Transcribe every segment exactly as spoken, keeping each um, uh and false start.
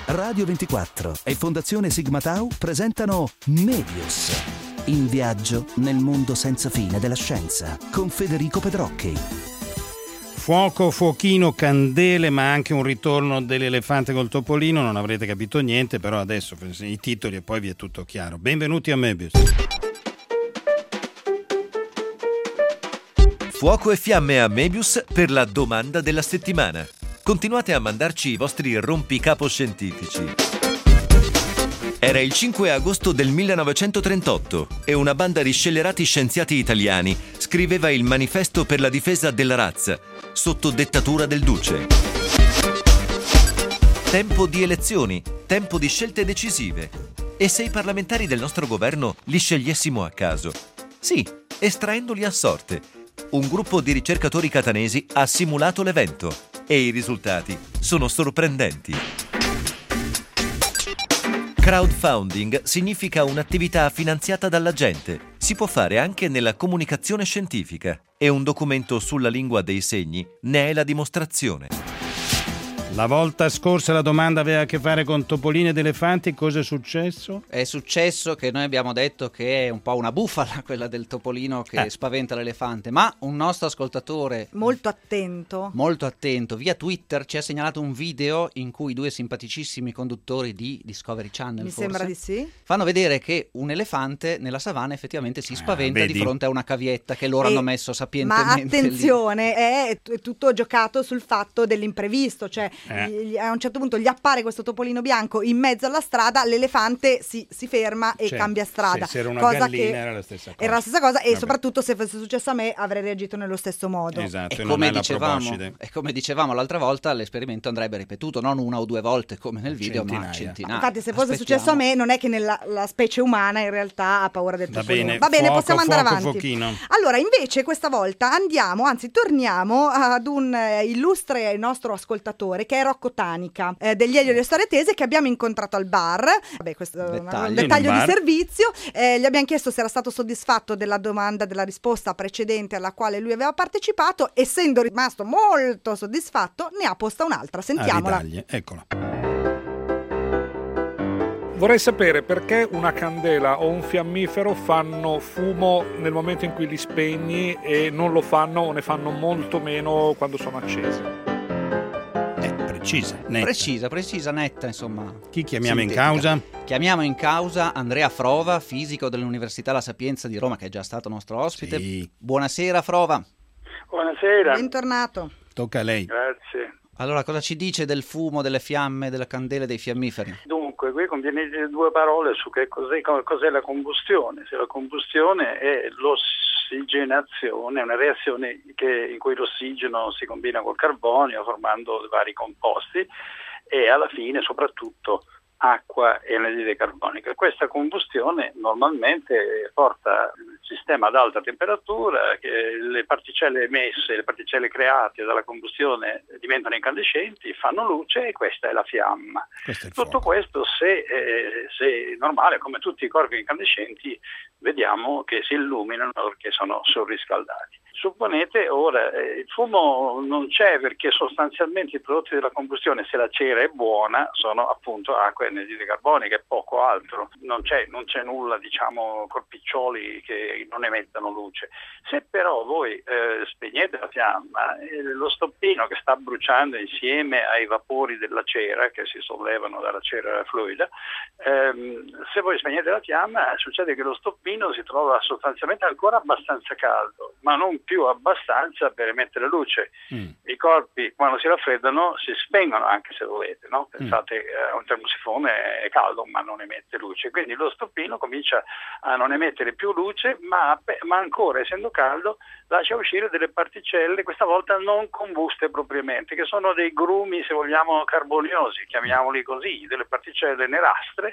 Radio ventiquattro e Fondazione Sigma Tau presentano Mebius, in viaggio nel mondo senza fine della scienza, con Federico Pedrocchi. Fuoco, fuochino, candele, ma anche un ritorno dell'elefante col topolino. Non avrete capito niente, però adesso i titoli e poi vi è tutto chiaro. Benvenuti a Mebius. Fuoco e fiamme a Mebius per la domanda della settimana. Continuate a mandarci i vostri rompicapo scientifici. Era il cinque agosto del millenovecentotrentotto e una banda di scellerati scienziati italiani scriveva il manifesto per la difesa della razza, sotto dettatura del duce. Tempo di elezioni, tempo di scelte decisive. E se i parlamentari del nostro governo li scegliessimo a caso? Sì, estraendoli a sorte. Un gruppo di ricercatori catanesi ha simulato l'evento e i risultati sono sorprendenti. Crowdfunding significa un'attività finanziata dalla gente. Si può fare anche nella comunicazione scientifica e un documento sulla lingua dei segni ne è la dimostrazione. La volta scorsa la domanda aveva a che fare con topolini ed elefanti. Cosa è successo? È successo che noi abbiamo detto che è un po' una bufala quella del topolino che eh. spaventa l'elefante, ma un nostro ascoltatore molto attento molto attento via Twitter ci ha segnalato un video in cui due simpaticissimi conduttori di Discovery Channel, mi forse, sembra di sì, fanno vedere che un elefante nella savana effettivamente si spaventa ah, di fronte a una cavietta che loro e, hanno messo sapientemente. Ma attenzione, è, è tutto giocato sul fatto dell'imprevisto, cioè Eh. a un certo punto gli appare questo topolino bianco in mezzo alla strada, l'elefante si, si ferma e cioè, cambia strada. Se era una cosa gallina che era la stessa cosa. Era la stessa cosa e Vabbè. soprattutto se fosse successo a me avrei reagito nello stesso modo. Esatto, E e non come, è la dicevamo, proboscide. e come dicevamo l'altra volta, l'esperimento andrebbe ripetuto non una o due volte come nel video, Centinaia. ma centinaia. Infatti se fosse Aspettiamo. successo a me non è che nella la specie umana in realtà ha paura del Va topolino. bene, Va bene, fuoco, possiamo andare fuoco, avanti. fuochino. Allora invece questa volta andiamo, anzi torniamo ad un eh, illustre nostro ascoltatore che è Rocco Tanica, eh, degli Elio e le Storie Tese, che abbiamo incontrato al bar. Vabbè, questo è un Dettaglio. dettaglio In un di bar. servizio. Eh, gli abbiamo chiesto se era stato soddisfatto della domanda, della risposta precedente alla quale lui aveva partecipato. Essendo rimasto molto soddisfatto, ne ha posta un'altra. Sentiamola. Ah, ridagli, eccola. Vorrei sapere perché una candela o un fiammifero fanno fumo nel momento in cui li spegni e non lo fanno o ne fanno molto meno quando sono accesi. Eh, precisa, netta. Precisa, precisa, netta, insomma. Chi chiamiamo in sintetica. causa? Chiamiamo in causa Andrea Frova, fisico dell'Università La Sapienza di Roma, che è già stato nostro ospite. Sì. Buonasera Frova. Buonasera. Bentornato. Tocca a lei. Grazie. Allora, cosa ci dice del fumo, delle fiamme, delle candele, dei fiammiferi? Dunque, qui conviene dire due parole su che cos'è, cos'è la combustione. Se la combustione è l'ossigenazione, è una reazione che, in cui l'ossigeno si combina col carbonio formando vari composti e alla fine soprattutto acqua e anidride carbonica. Questa combustione normalmente porta il sistema ad alta temperatura, che le particelle emesse, le particelle create dalla combustione diventano incandescenti, fanno luce e questa è la fiamma. Questo è il Tutto fuoco. questo se, eh, se è normale, come tutti i corpi incandescenti, vediamo che si illuminano perché sono surriscaldati. Supponete ora, eh, il fumo non c'è perché sostanzialmente i prodotti della combustione, se la cera è buona, sono appunto acqua e anidride carbonica e poco altro. Non c'è, non c'è nulla, diciamo, corpiccioli che non emettano luce. Se però voi eh, spegnete la fiamma, eh, lo stoppino che sta bruciando insieme ai vapori della cera che si sollevano dalla cera fluida, ehm, se voi spegnete la fiamma succede che lo stoppino si trova sostanzialmente ancora abbastanza caldo, ma non più abbastanza per emettere luce. Mm. I corpi quando si raffreddano si spengono, anche se volete, no? Pensate mm. a un termosifone è caldo ma non emette luce, quindi lo stoppino comincia a non emettere più luce, ma, ma ancora essendo caldo lascia uscire delle particelle, questa volta non combuste propriamente, che sono dei grumi, se vogliamo, carboniosi, chiamiamoli così, delle particelle nerastre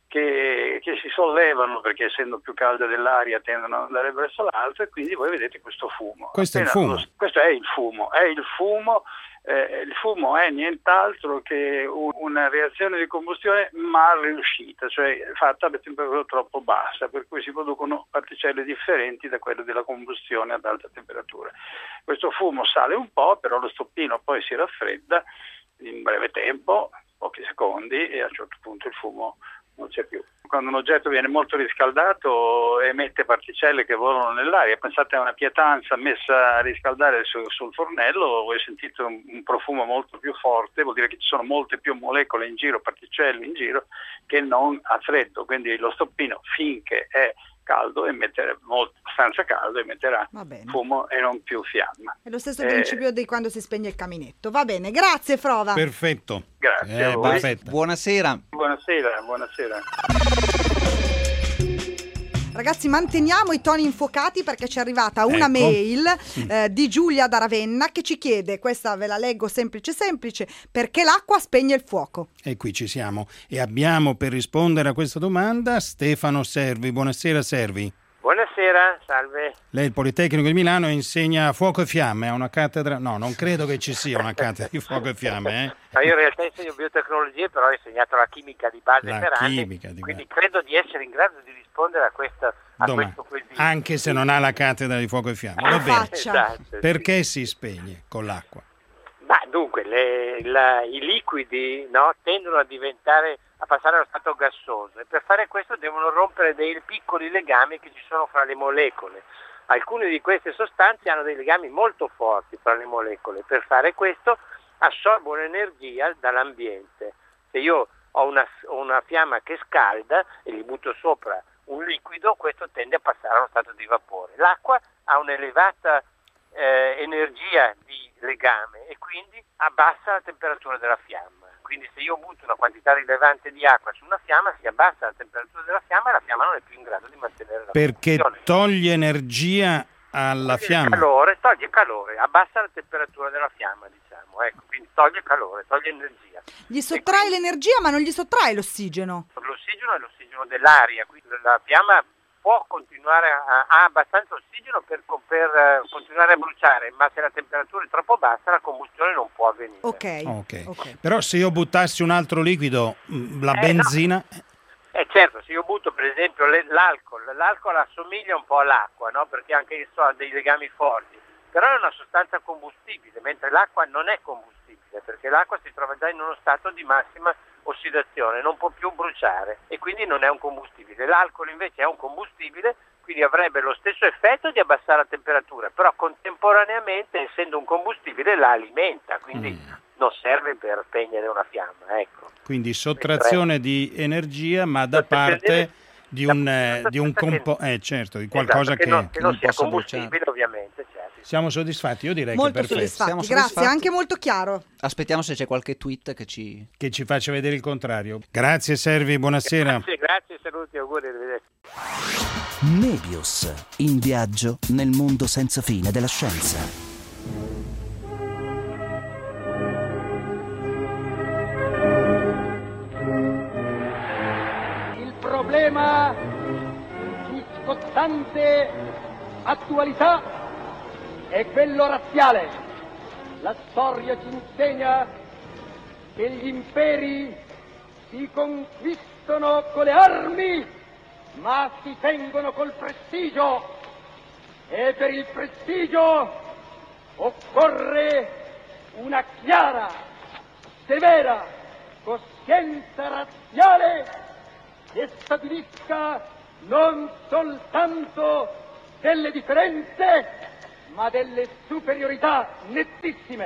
Che, che si sollevano perché essendo più calde dell'aria tendono ad andare verso l'alto e quindi voi vedete questo fumo. Questo Appena è il fumo. Lo, questo è il fumo, è il fumo, eh, il fumo è nient'altro che un, una reazione di combustione mal riuscita, cioè fatta a temperatura troppo bassa, per cui si producono particelle differenti da quelle della combustione ad alta temperatura. Questo fumo sale un po', però lo stoppino poi si raffredda in breve tempo, pochi nascondi e a un certo punto il fumo non c'è più. Quando un oggetto viene molto riscaldato emette particelle che volano nell'aria. Pensate a una pietanza messa a riscaldare su, sul fornello, voi sentite un, un profumo molto più forte, vuol dire che ci sono molte più molecole in giro, particelle in giro, che non a freddo. Quindi lo stoppino, finché è caldo, emetterà molto, abbastanza caldo, emetterà fumo e non più fiamma. È lo stesso eh, principio di quando si spegne il caminetto. Va bene, grazie Frova. Perfetto. Grazie eh, a voi. Perfetto. Buonasera. Buonasera, buonasera. Ragazzi, manteniamo i toni infuocati perché ci è arrivata una Ecco. mail eh, di Giulia da Ravenna che ci chiede, questa ve la leggo semplice semplice, perché l'acqua spegne il fuoco. E qui ci siamo. E abbiamo per rispondere a questa domanda Stefano Servi. Buonasera Servi. Buonasera, salve. Lei è il Politecnico di Milano e insegna fuoco e fiamme, ha una cattedra? No, non credo che ci sia una cattedra di fuoco e fiamme. Eh? No, io in realtà insegno biotecnologie, però ho insegnato la chimica di base La per anni, chimica di quindi base. credo di essere in grado di rispondere a, questa, a Domani. questo quesito. Anche se non ha la cattedra di fuoco e fiamme. Va La bene. faccia. Esatto, Perché si spegne con l'acqua? Ma dunque, le, la, i liquidi no, tendono a diventare, a passare allo stato gassoso e per fare questo devono rompere dei piccoli legami che ci sono fra le molecole. Alcune di queste sostanze hanno dei legami molto forti fra le molecole. Per fare questo assorbono energia dall'ambiente. Se io ho una, ho una fiamma che scalda e gli butto sopra un liquido, questo tende a passare allo stato di vapore. L'acqua ha un'elevata eh, energia di legame e quindi abbassa la temperatura della fiamma. Quindi se io butto una quantità rilevante di acqua su una fiamma si abbassa la temperatura della fiamma e la fiamma non è più in grado di mantenere la Perché posizione. toglie energia alla Toglie fiamma. Calore, toglie calore, abbassa la temperatura della fiamma, diciamo, ecco, quindi toglie calore, toglie energia. Gli sottrae quindi, l'energia ma non gli sottrae l'ossigeno. L'ossigeno è l'ossigeno dell'aria, quindi la fiamma può continuare a, ha abbastanza ossigeno per, per uh, continuare a bruciare, ma se la temperatura è troppo bassa la combustione non può avvenire. Ok. Okay. ok. Però se io buttassi un altro liquido, mh, la Eh, benzina... Eh certo, se io butto per esempio le, l'alcol, l'alcol assomiglia un po' all'acqua, no? Perché anche esso ha dei legami forti, però è una sostanza combustibile, mentre l'acqua non è combustibile, perché l'acqua si trova già in uno stato di massima ossidazione, non può più bruciare e quindi non è un combustibile. L'alcol invece è un combustibile, quindi avrebbe lo stesso effetto di abbassare la temperatura, però contemporaneamente, essendo un combustibile, la alimenta, quindi mm. non serve per spegnere una fiamma, ecco. Quindi sottrazione di energia, ma da parte di un, eh, di un compo- eh, certo, di qualcosa esatto, che, che, non, che non non sia possa combustibile, bruciare. ovviamente, certo. Siamo soddisfatti? Io direi Molto che perfetto. soddisfatti, Siamo grazie, soddisfatti. anche molto chiaro. Aspettiamo se c'è qualche tweet che ci... Che ci faccia vedere il contrario. Grazie Servi, buonasera. Grazie, grazie, saluti, auguri, arrivederci. Mebius, in viaggio nel mondo senza fine della scienza. Il problema di scottante attualità è quello razziale. La storia ci insegna che gli imperi si conquistano con le armi, ma si tengono col prestigio, e per il prestigio occorre una chiara, severa coscienza razziale che stabilisca non soltanto delle differenze, ma delle superiorità nettissime.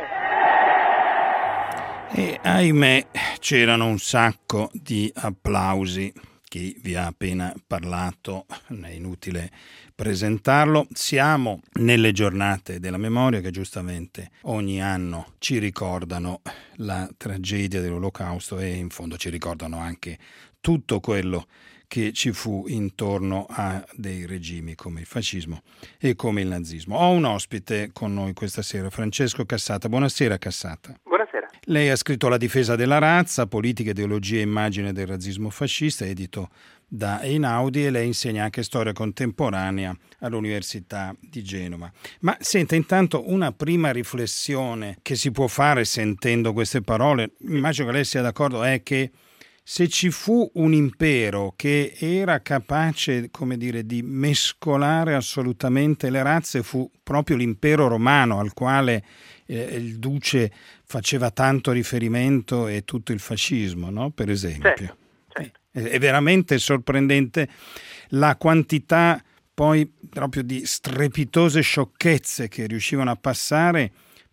E ahimè c'erano un sacco di applausi. Chi vi ha appena parlato, è inutile presentarlo. Siamo nelle giornate della memoria che giustamente ogni anno ci ricordano la tragedia dell'Olocausto e in fondo ci ricordano anche tutto quello che ci fu intorno a dei regimi come il fascismo e come il nazismo. Ho un ospite con noi questa sera, Francesco Cassata. Buonasera Cassata. Buonasera. Lei ha scritto La difesa della razza, politica, ideologia e immagine del razzismo fascista, edito da Einaudi, e lei insegna anche storia contemporanea all'Università di Genova. Ma senta, intanto una prima riflessione che si può fare sentendo queste parole, immagino che lei sia d'accordo, è che se ci fu un impero che era capace, come dire, di mescolare assolutamente le razze, fu proprio l'impero romano, al quale eh, il duce faceva tanto riferimento, e tutto il fascismo, no? Per esempio. Certo, certo. È, è veramente sorprendente la quantità poi proprio di strepitose sciocchezze che riuscivano a passare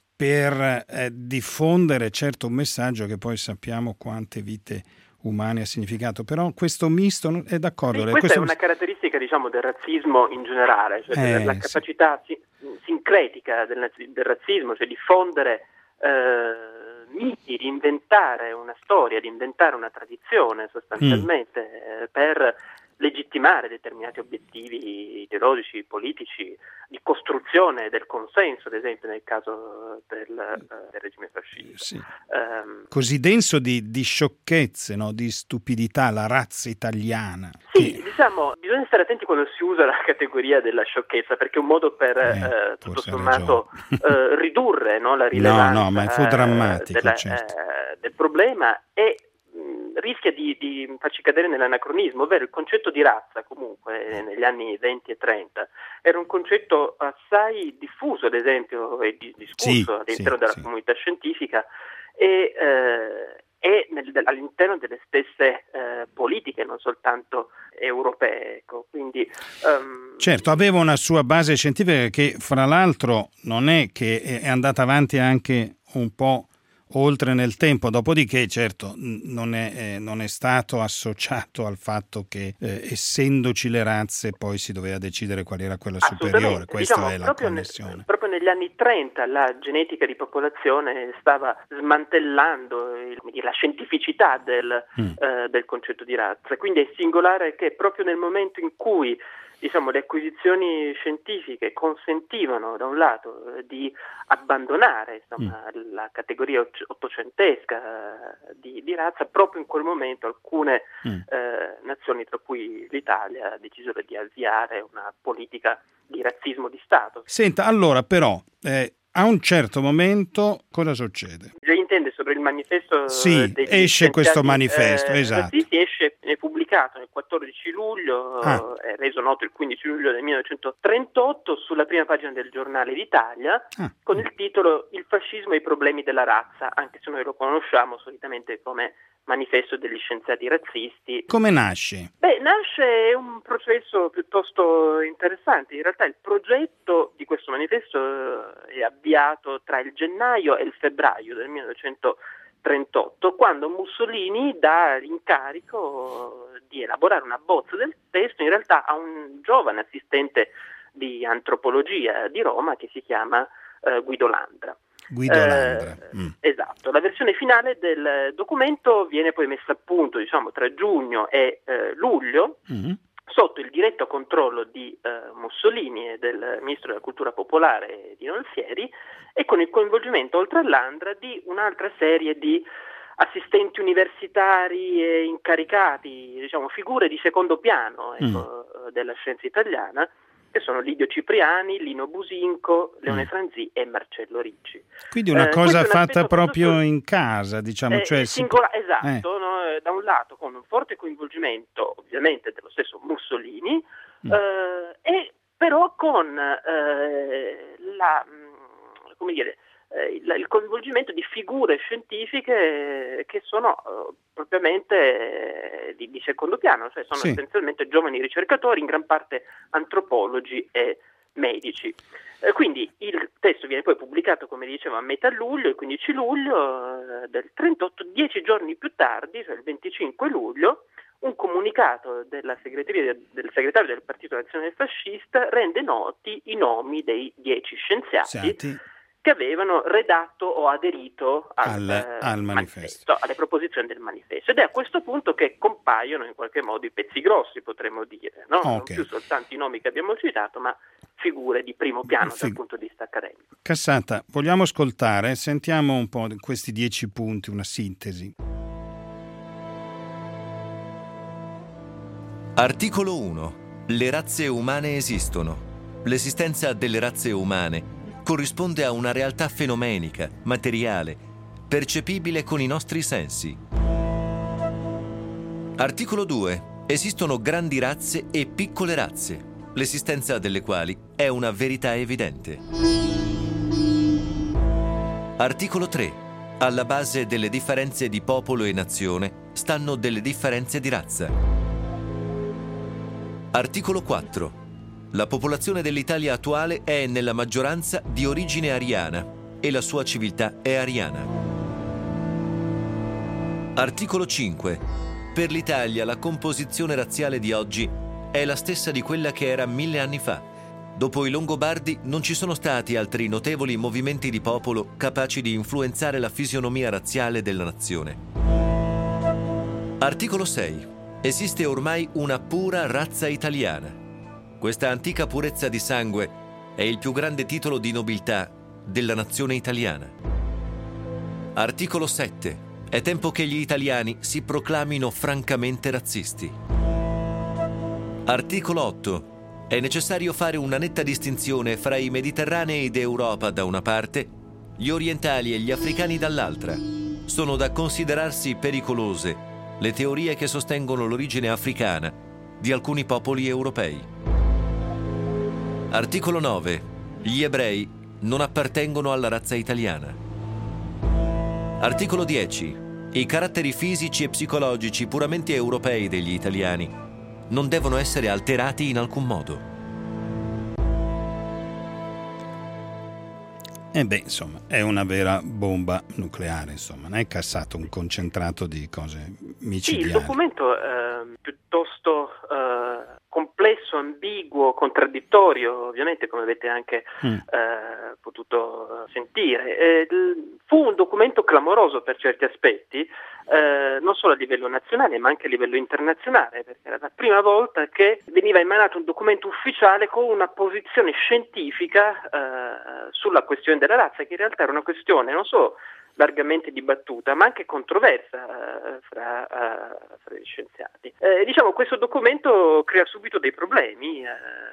per eh, diffondere certo un messaggio che poi sappiamo quante vite umane ha significato. Però questo misto è d'accordo. Sì, lei, questa questo è una caratteristica, diciamo, del razzismo in generale, cioè Eh, la capacità sì. sincretica del, del razzismo, cioè diffondere eh, miti, di inventare una storia, di inventare una tradizione sostanzialmente mm. eh, per legittimare determinati obiettivi ideologici, politici, di costruzione del consenso, ad esempio nel caso del, del regime fascista. Sì. Um, Così denso di, di sciocchezze, no? Di stupidità, la razza italiana. Sì, che... diciamo, bisogna stare attenti quando si usa la categoria della sciocchezza, perché è un modo per eh, eh, tutto sommato eh, ridurre, no, la rilevanza no, no, ma fu drammatico, della, certo. eh, del problema, e rischia di, di farci cadere nell'anacronismo, ovvero il concetto di razza comunque negli anni venti e trenta era un concetto assai diffuso, ad esempio, e di, discusso sì, all'interno sì, della sì. comunità scientifica e, eh, e nel, all'interno delle stesse eh, politiche, non soltanto europee. Ecco. Quindi, um... certo, aveva una sua base scientifica che, fra l'altro, non è che è andata avanti anche un po' oltre nel tempo, dopodiché certo non è, eh, non è stato associato al fatto che eh, essendoci le razze poi si doveva decidere qual era quella superiore, questa diciamo, è la proprio connessione. Ne, proprio negli anni trenta la genetica di popolazione stava smantellando il, la scientificità del, mm. eh, del concetto di razza, quindi è singolare che proprio nel momento in cui diciamo, le acquisizioni scientifiche consentivano da un lato di abbandonare insomma, mm. la categoria ottocentesca di, di razza, proprio in quel momento alcune mm. eh, nazioni, tra cui l'Italia, decisero di avviare una politica di razzismo di Stato. Senta, allora però eh, a un certo momento cosa succede? Lei intende sobre il manifesto? Sì, esce questo manifesto, eh, esatto. Sì, esce, è pubblicato nel quattordici luglio, ah. è reso noto il quindici luglio del millenovecentotrentotto sulla prima pagina del Giornale d'Italia ah. con il titolo Il fascismo e i problemi della razza, anche se noi lo conosciamo solitamente come manifesto degli scienziati razzisti. Come nasce? Beh, nasce un processo piuttosto interessante. In realtà il progetto di questo manifesto è avviato tra il gennaio e il febbraio del millenovecentotrentotto, quando Mussolini dà l'incarico di elaborare una bozza del testo in realtà a un giovane assistente di antropologia di Roma che si chiama eh, Guido Landra. Guido Landra. Eh, mm. Esatto, la versione finale del documento viene poi messa a punto diciamo tra giugno e eh, luglio mm. sotto il diretto controllo di eh, Mussolini e del ministro della cultura popolare Dino Alfieri e con il coinvolgimento oltre a Landra di un'altra serie di assistenti universitari e incaricati, diciamo figure di secondo piano ecco, mm. della scienza italiana, che sono Lidio Cipriani, Lino Businco, Leone mm. Franzì e Marcello Ricci. Quindi una eh, cosa fatta proprio tutto, in casa, diciamo. Eh, cioè singola, si... Esatto, eh. no? Da un lato con un forte coinvolgimento ovviamente dello stesso Mussolini, mm. eh, e però con eh, la, come dire, il, il coinvolgimento di figure scientifiche che sono uh, propriamente eh, di, di secondo piano, cioè sono sì. essenzialmente giovani ricercatori, in gran parte antropologi e medici. Eh, quindi il testo viene poi pubblicato, come dicevo, a metà luglio, il quindici luglio eh, del trentotto, dieci giorni più tardi, cioè il venticinque luglio, un comunicato della segreteria, del segretario del Partito Nazionale Fascista rende noti i nomi dei dieci scienziati Senti. che avevano redatto o aderito al, al, al manifesto. manifesto, alle proposizioni del manifesto. Ed è a questo punto che compaiono in qualche modo i pezzi grossi, potremmo dire, no? Okay. Non più soltanto i nomi che abbiamo citato, ma figure di primo piano Fig- dal punto di vista accademico. Cassata, vogliamo ascoltare? Sentiamo un po' di questi dieci punti, una sintesi. Articolo uno. Le razze umane esistono. L'esistenza delle razze umane corrisponde a una realtà fenomenica, materiale, percepibile con i nostri sensi. Articolo due. Esistono grandi razze e piccole razze, l'esistenza delle quali è una verità evidente. Articolo tre. Alla base delle differenze di popolo e nazione stanno delle differenze di razza. Articolo quattro. La popolazione dell'Italia attuale è nella maggioranza di origine ariana e la sua civiltà è ariana. Articolo cinque. Per l'Italia la composizione razziale di oggi è la stessa di quella che era mille anni fa. Dopo i Longobardi non ci sono stati altri notevoli movimenti di popolo capaci di influenzare la fisionomia razziale della nazione. Articolo sei. Esiste ormai una pura razza italiana. Questa antica purezza di sangue è il più grande titolo di nobiltà della nazione italiana. Articolo sette. È tempo che gli italiani si proclamino francamente razzisti. Articolo otto. È necessario fare una netta distinzione fra i mediterranei d'Europa da una parte, gli orientali e gli africani dall'altra. Sono da considerarsi pericolose le teorie che sostengono l'origine africana di alcuni popoli europei. Articolo nove. Gli ebrei non appartengono alla razza italiana. Articolo dieci. I caratteri fisici e psicologici puramente europei degli italiani non devono essere alterati in alcun modo. E beh, insomma, è una vera bomba nucleare, insomma, non è cassato un concentrato di cose micidiali. Sì, il documento è piuttosto eh, complesso, ambiguo, contraddittorio, ovviamente, come avete anche mm. eh, potuto sentire. Eh, fu un documento clamoroso per certi aspetti, eh, non solo a livello nazionale ma anche a livello internazionale, perché era la prima volta che veniva emanato un documento ufficiale con una posizione scientifica eh, sulla questione della razza, che in realtà era una questione non solo largamente dibattuta ma anche controversa uh, fra, uh, fra gli scienziati. Eh, diciamo, questo documento crea subito dei problemi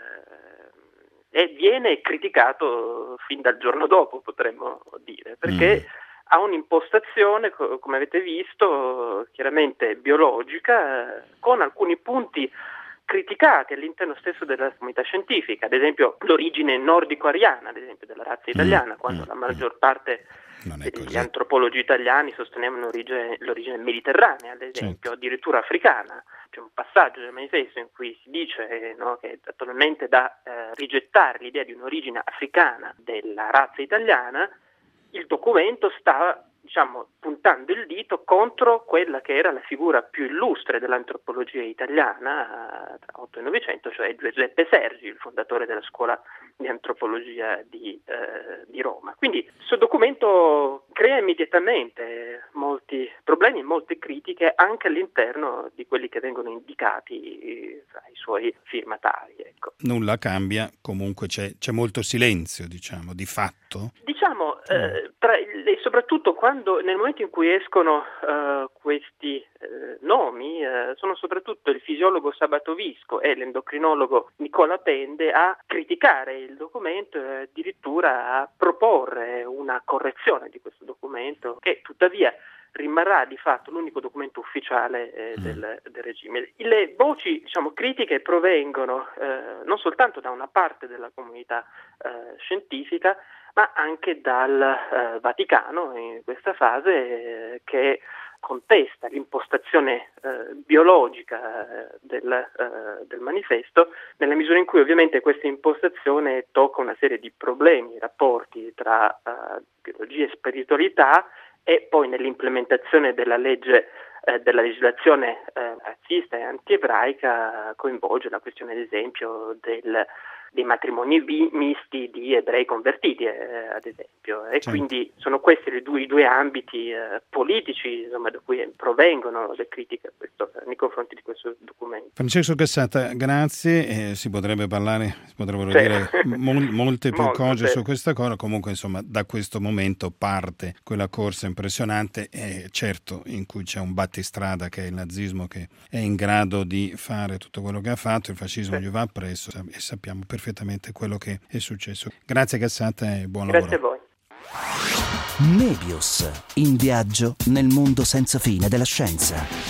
uh, e viene criticato fin dal giorno dopo, potremmo dire, perché mm. ha un'impostazione, co- come avete visto, chiaramente biologica, uh, con alcuni punti criticati all'interno stesso della comunità scientifica, ad esempio l'origine nordico-ariana, ad esempio, della razza italiana, mm. quando mm. la maggior parte gli antropologi italiani sostenevano l'origine, l'origine mediterranea, ad esempio, certo. addirittura africana. C'è un passaggio del manifesto in cui si dice no, che è attualmente da eh, rigettare l'idea di un'origine africana della razza italiana. Il documento sta, diciamo, puntando il dito contro quella che era la figura più illustre dell'antropologia italiana eh, tra Ottocento e Novecento, cioè Giuseppe Sergi, il fondatore della scuola di antropologia di, eh, di Roma. Quindi questo documento crea immediatamente molti problemi e molte critiche anche all'interno di quelli che vengono indicati tra i suoi firmatari. Ecco. Nulla cambia, comunque c'è, c'è molto silenzio, diciamo, di fatto. Diciamo, eh, tra, e soprattutto quando nel momento in cui escono uh, questi uh, nomi, uh, sono soprattutto il fisiologo Sabato Visco e l'endocrinologo Nicola Pende a criticare il documento e addirittura a proporre una correzione di questo documento, che tuttavia rimarrà di fatto l'unico documento ufficiale eh, del, del regime. Le voci, diciamo, critiche provengono eh, non soltanto da una parte della comunità eh, scientifica, ma anche dal eh, Vaticano in questa fase eh, che contesta l'impostazione eh, biologica eh, del, eh, del manifesto, nella misura in cui ovviamente questa impostazione tocca una serie di problemi, rapporti tra eh, biologia e spiritualità, e poi nell'implementazione della legge, eh, della legislazione eh, razzista e antiebraica coinvolge la questione, ad esempio, del, dei matrimoni bi- misti di ebrei convertiti, eh, ad esempio. E certo. Quindi sono questi i due, i due ambiti eh, politici, insomma, da cui provengono le critiche a questo, nei confronti di questo documento. Francesco Cassata, grazie. Eh, si potrebbe parlare, si potrebbero sì. dire mol- molte più Molto, cose sì. su questa cosa. Comunque, insomma, da questo momento parte quella corsa impressionante, e certo, in cui c'è un battistrada che è il nazismo, che è in grado di fare tutto quello che ha fatto, il fascismo sì. gli va appresso e sappiamo perfettamente quello che è successo. Grazie Cassata e buon Grazie lavoro. Grazie a voi. Nebius, in viaggio nel mondo senza fine della scienza.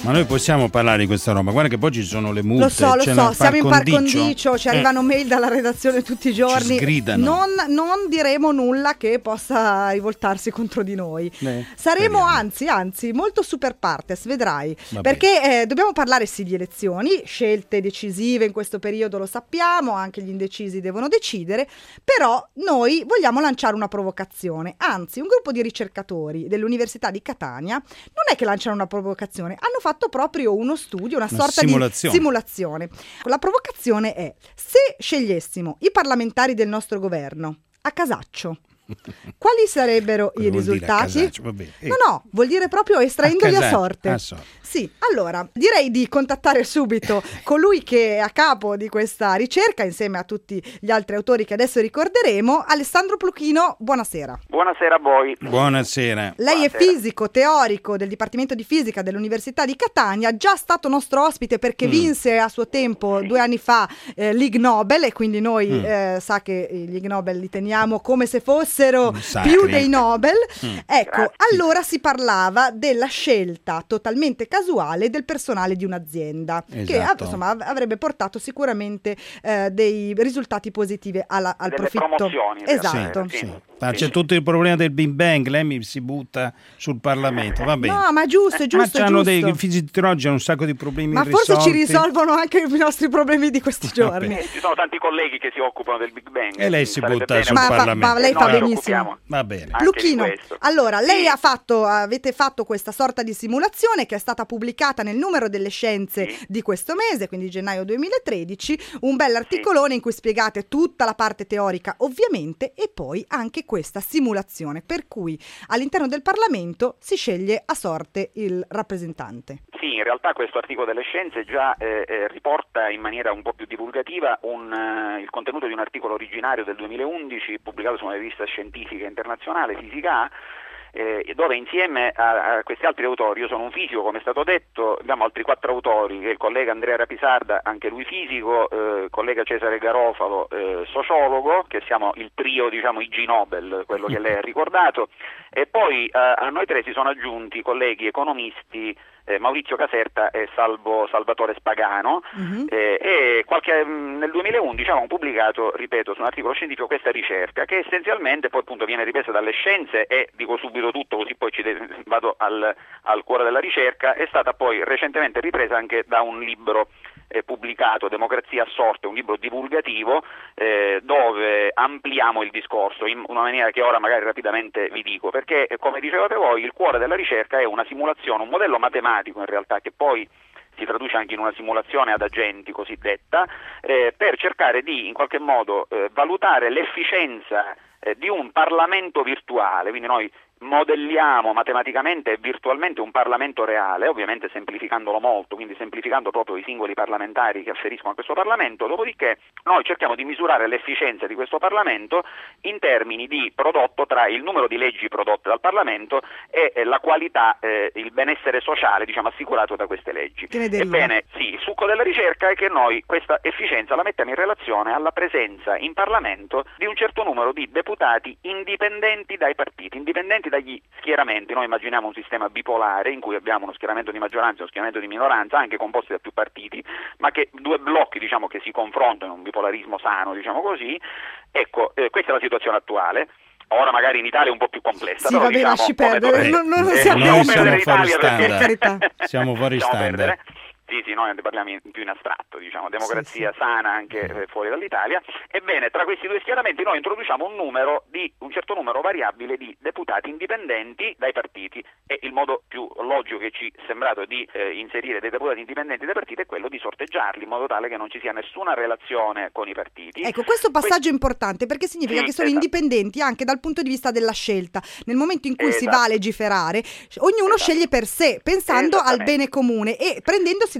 Ma noi possiamo parlare di questa roba, guarda che poi ci sono le multe. Lo so, lo c'è so, la siamo in par condicio. condicio, ci Eh. arrivano mail dalla redazione tutti i giorni. Ci sgridano. Non, non diremo nulla che possa rivoltarsi contro di noi. Beh, Saremo speriamo. anzi, anzi, molto super partes, vedrai. Va Perché eh, dobbiamo parlare sì di elezioni, scelte decisive in questo periodo lo sappiamo, anche gli indecisi devono decidere, però noi vogliamo lanciare una provocazione. Anzi, un gruppo di ricercatori dell'Università di Catania non è che lanciano una provocazione, hanno fatto proprio uno studio, una, Una sorta simulazione. di simulazione. La provocazione è: se scegliessimo i parlamentari del nostro governo a casaccio, quali sarebbero Cosa i vuol dire a risultati? casaccio? Vabbè, eh. No, no, vuol dire proprio estraendoli a, casaccio, sorte. a sorte. Sì, allora direi di contattare subito colui che è a capo di questa ricerca, insieme a tutti gli altri autori che adesso ricorderemo. Alessandro Pluchino, buonasera. Buonasera a voi. Buonasera. Lei Buonasera. è fisico teorico del Dipartimento di Fisica dell'Università di Catania, già stato nostro ospite perché Mm. vinse a suo tempo, due anni fa, eh, l'Ig Nobel, e quindi noi Mm. eh, sa che gli Ig Nobel li teniamo come se fossero Sacri. più dei Nobel. Mm. Ecco, Grazie. allora si parlava della scelta totalmente casuale del personale di un'azienda, che Esatto. ah, insomma av- avrebbe portato sicuramente eh, dei risultati positivi alla- al Delle profitto. promozioni, in realtà. Esatto. Sì, Sì. sì. Ma c'è tutto il problema del Big Bang, lei mi si butta sul Parlamento, va bene. No, ma è giusto, è giusto, Ma è c'hanno giusto. dei fisici oggi hanno un sacco di problemi Ma forse irrisolti. ci risolvono anche i nostri problemi di questi giorni. Eh, ci sono tanti colleghi che si occupano del Big Bang. E lei si sarebbe butta bene sul Ma fa- Parlamento. ma lei E fa noi ci benissimo. occupiamo Va bene. anche di Luchino, questo. allora lei Sì. ha fatto, avete fatto questa sorta di simulazione che è stata pubblicata nel Numero delle Scienze Sì. di questo mese, quindi gennaio duemilatredici, un bell'articolone in cui spiegate tutta la parte teorica ovviamente e poi anche questa simulazione per cui all'interno del Parlamento si sceglie a sorte il rappresentante. Sì, in realtà questo articolo delle scienze già eh, eh, riporta in maniera un po' più divulgativa un, eh, il contenuto di un articolo originario del duemilaundici pubblicato su una rivista scientifica internazionale, Fisica A, eh, dove insieme a, a questi altri autori, io sono un fisico come è stato detto, abbiamo altri quattro autori, che è il collega Andrea Rapisarda, anche lui fisico, eh, il collega Cesare Garofalo, eh, sociologo, che siamo il trio, diciamo, I G Nobel, quello che lei ha ricordato, e poi eh, a noi tre si sono aggiunti colleghi economisti, eh, Maurizio Caserta e Salvo Salvatore Spagano, Mhm. eh, e qualche, mh, nel duemilaundici avevamo pubblicato, ripeto, su un articolo scientifico questa ricerca che essenzialmente poi appunto viene ripresa dalle scienze e dico subito tutto così poi ci de- vado al, al cuore della ricerca, è stata poi recentemente ripresa anche da un libro eh, pubblicato, Democrazia a sorte, un libro divulgativo eh, dove ampliamo il discorso in una maniera che ora magari rapidamente vi dico, perché eh, come dicevate voi il cuore della ricerca è una simulazione, un modello matematico in realtà che poi si traduce anche in una simulazione ad agenti cosiddetta, eh, per cercare di in qualche modo eh, valutare l'efficienza eh, di un Parlamento virtuale, quindi noi modelliamo matematicamente e virtualmente un Parlamento reale, ovviamente semplificandolo molto, quindi semplificando proprio i singoli parlamentari che afferiscono a questo Parlamento, dopodiché noi cerchiamo di misurare l'efficienza di questo Parlamento in termini di prodotto tra il numero di leggi prodotte dal Parlamento e eh, la qualità, eh, il benessere sociale, diciamo, assicurato da queste leggi. Che ne deriva? Ebbene, sì, il succo della ricerca è che noi questa efficienza la mettiamo in relazione alla presenza in Parlamento di un certo numero di deputati indipendenti dai partiti, indipendenti dagli schieramenti. Noi immaginiamo un sistema bipolare in cui abbiamo uno schieramento di maggioranza e uno schieramento di minoranza, anche composti da più partiti, ma che due blocchi, diciamo, che si confrontano in un bipolarismo sano, diciamo così. Ecco, eh, questa è la situazione attuale. Ora magari in Italia è un po' più complessa. Sì, però, vabbè, diciamo, lasci come perdere, to- non- non eh, siamo- lasciamo Noi perdere siamo fuori l'Italia perché- standard. Per carità. Siamo fuori Lasciamo standard. perdere. Sì, sì, noi ne parliamo in, più in astratto, diciamo, democrazia Sì, sana anche eh, fuori dall'Italia. Ebbene, tra questi due schieramenti noi introduciamo un numero di un certo numero variabile di deputati indipendenti dai partiti e il modo più logico che ci è sembrato di eh, inserire dei deputati indipendenti dai partiti è quello di sorteggiarli in modo tale che non ci sia nessuna relazione con i partiti. Ecco, questo passaggio è importante perché significa Sì, che sono esatto. indipendenti anche dal punto di vista della scelta. Nel momento in cui si Esatto. va a legiferare, ognuno Esatto. sceglie per sé, pensando al Esattamente. bene comune e prendendosi la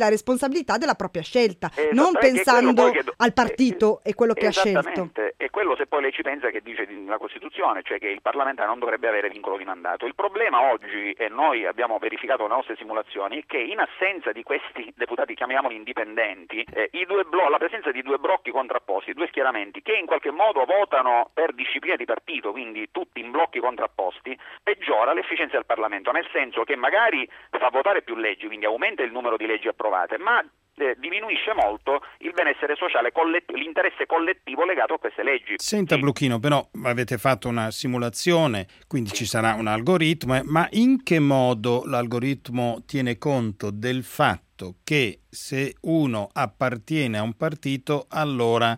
la responsabilità della propria scelta, Esatto, non pensando che... al partito eh, e quello che ha scelto. Esattamente, e quello se poi lei ci pensa che dice la Costituzione, cioè che il parlamentare non dovrebbe avere vincolo di mandato. Il problema oggi, e noi abbiamo verificato le nostre simulazioni, è che in assenza di questi deputati, chiamiamoli indipendenti, eh, i due blo- la presenza di due blocchi contrapposti, due schieramenti che in qualche modo votano per disciplina di partito, quindi tutti in blocchi contrapposti, peggiora l'efficienza del Parlamento, nel senso che magari fa votare più leggi, quindi aumenta il numero di leggi approvate, ma Eh, diminuisce molto il benessere sociale, collet- l'interesse collettivo legato a queste leggi. Senta, sì. Bluchino, però avete fatto una simulazione, quindi ci sarà un algoritmo, ma in che modo l'algoritmo tiene conto del fatto che se uno appartiene a un partito, allora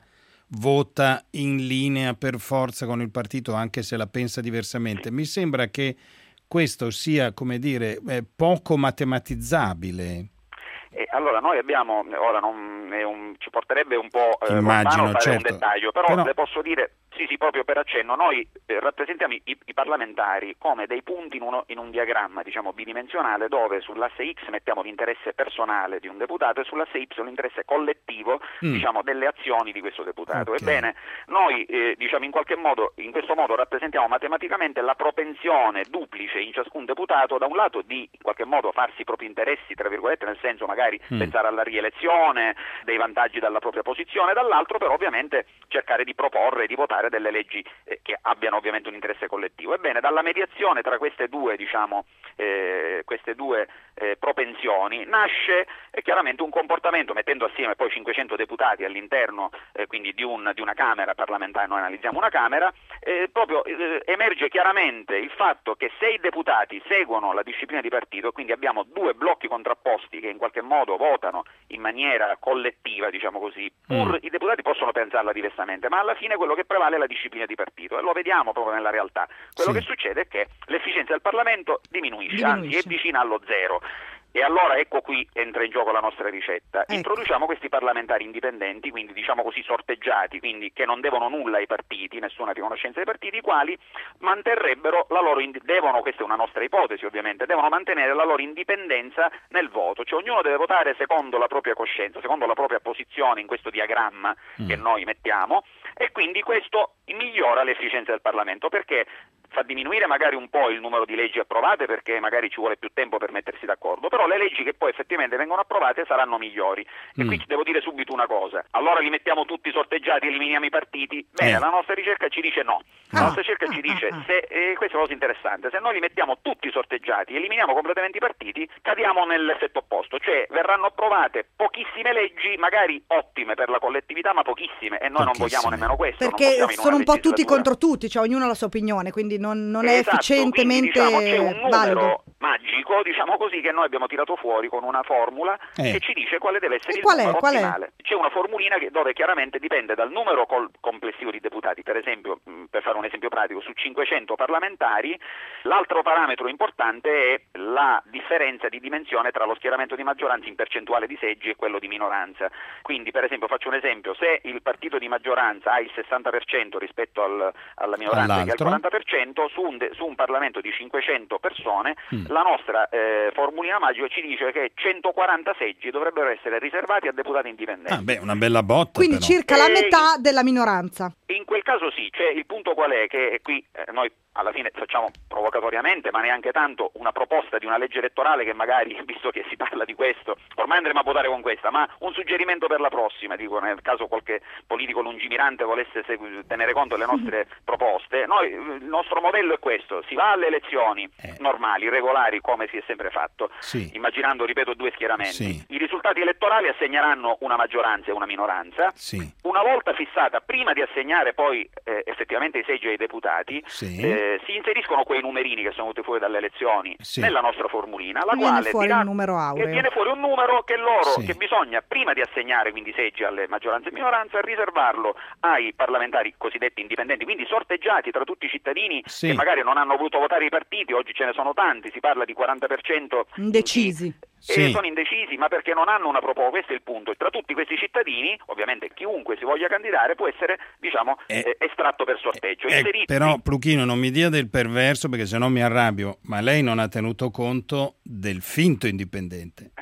vota in linea per forza con il partito anche se la pensa diversamente? Mi sembra che questo sia, come dire, eh, poco matematizzabile. E allora noi abbiamo, ora non, è un, ci porterebbe un po' eh, Immagino, lontano fare certo. un dettaglio, però, però le posso dire, sì sì, proprio per accenno, noi eh, rappresentiamo i, i parlamentari come dei punti in, uno, in un diagramma, diciamo, bidimensionale, dove sull'asse X mettiamo l'interesse personale di un deputato e sull'asse Y l'interesse collettivo, mm. diciamo, delle azioni di questo deputato. Okay. Ebbene, noi eh, diciamo in qualche modo, in questo modo rappresentiamo matematicamente la propensione duplice in ciascun deputato, da un lato di in qualche modo farsi i propri interessi, tra virgolette, nel senso magari mm. pensare alla rielezione, dei vantaggi dalla propria posizione, dall'altro però ovviamente cercare di proporre, di votare delle leggi eh, che abbiano ovviamente un interesse collettivo. Ebbene, dalla mediazione tra queste due, diciamo, eh, queste due eh, propensioni nasce eh, chiaramente un comportamento, mettendo assieme poi cinquecento deputati all'interno eh, quindi di, un, di una Camera parlamentare, noi analizziamo una Camera, eh, proprio eh, emerge chiaramente il fatto che se i deputati seguono la disciplina di partito, quindi abbiamo due blocchi contrapposti che in qualche modo votano in maniera collettiva, diciamo così, pur mm. i deputati possono pensarla diversamente, ma alla fine quello che prevale è la disciplina di partito, e lo vediamo proprio nella realtà. Quello sì. che succede è che l'efficienza del Parlamento diminuisce, diminuisce. anzi è vicina allo zero. E allora ecco qui entra in gioco la nostra ricetta. Ecco. Introduciamo questi parlamentari indipendenti, quindi diciamo così sorteggiati, quindi che non devono nulla ai partiti, nessuna riconoscenza ai partiti, i quali manterrebbero la loro ind- devono, questa è una nostra ipotesi ovviamente, devono mantenere la loro indipendenza nel voto, cioè ognuno deve votare secondo la propria coscienza, secondo la propria posizione in questo diagramma mm. che noi mettiamo, e quindi questo migliora l'efficienza del Parlamento, perché fa diminuire magari un po' il numero di leggi approvate, perché magari ci vuole più tempo per mettersi d'accordo, però le leggi che poi effettivamente vengono approvate saranno migliori. E mm. qui ci devo dire subito una cosa: allora li mettiamo tutti sorteggiati, eliminiamo i partiti? Bene, eh. la nostra ricerca ci dice no. La ah. nostra ricerca ci dice, se, e questa è una cosa interessante, se noi li mettiamo tutti sorteggiati, eliminiamo completamente i partiti, cadiamo nell'effetto opposto, cioè verranno approvate pochissime leggi, magari ottime per la collettività, ma pochissime, e noi pochissime. non vogliamo nemmeno questo. Perché sono un po' tutti contro tutti, cioè ognuno ha la sua opinione, quindi non, non è esatto, efficientemente quindi, diciamo, c'è un numero valido. magico, diciamo così, che noi abbiamo tirato fuori con una formula eh. che ci dice quale deve essere e il qual numero è? Qual ottimale. È? C'è una formulina che, dove chiaramente dipende dal numero col- complessivo di deputati, per esempio, per fare un esempio pratico, su cinquecento parlamentari, l'altro parametro importante è la differenza di dimensione tra lo schieramento di maggioranza in percentuale di seggi e quello di minoranza. Quindi, per esempio, faccio un esempio: se il partito di maggioranza ha il sessanta per cento rispetto al, alla minoranza All'altro. che ha il quaranta per cento, su un, de- su un Parlamento di cinquecento persone, mm. la nostra eh, formulina magica ci dice che centoquaranta seggi dovrebbero essere riservati a deputati indipendenti. Ah, beh, una bella botta. Quindi però. circa e la metà della minoranza. In quel caso sì, cioè il punto qual è? Che qui eh, noi alla fine facciamo provocatoriamente, ma neanche tanto, una proposta di una legge elettorale che magari, visto che si parla di questo, ormai andremo a votare con questa, ma un suggerimento per la prossima, dico, nel caso qualche politico lungimirante volesse segu- tenere conto delle nostre proposte. Noi, il nostro modello è questo: si va alle elezioni eh. normali, regolari, come si è sempre fatto, sì. immaginando, ripeto, due schieramenti. Sì. I risultati elettorali assegneranno una maggioranza e una minoranza. Sì. Una volta fissata, prima di assegnare poi eh, effettivamente i seggi ai deputati, sì. eh, si inseriscono quei numerini che sono venuti fuori dalle elezioni sì. nella nostra formulina, la viene quale fuori dirà, un numero aureo. e viene fuori un numero che loro sì. che bisogna, prima di assegnare quindi seggi alle maggioranze e minoranze, riservarlo ai parlamentari cosiddetti indipendenti, quindi sorteggiati tra tutti i cittadini sì. che magari non hanno voluto votare i partiti. Oggi ce ne sono tanti, si parla di quaranta per cento indecisi. Di, sì. e sono indecisi, ma perché non hanno una proposta. Questo è il punto. Tra tutti questi cittadini, ovviamente chiunque si voglia candidare può essere, diciamo, eh, eh, estratto per sorteggio. Eh, Inseriti... Però Pluchino, non mi dia del perverso, perché sennò mi arrabbio, ma lei non ha tenuto conto del finto indipendente. Eh beh,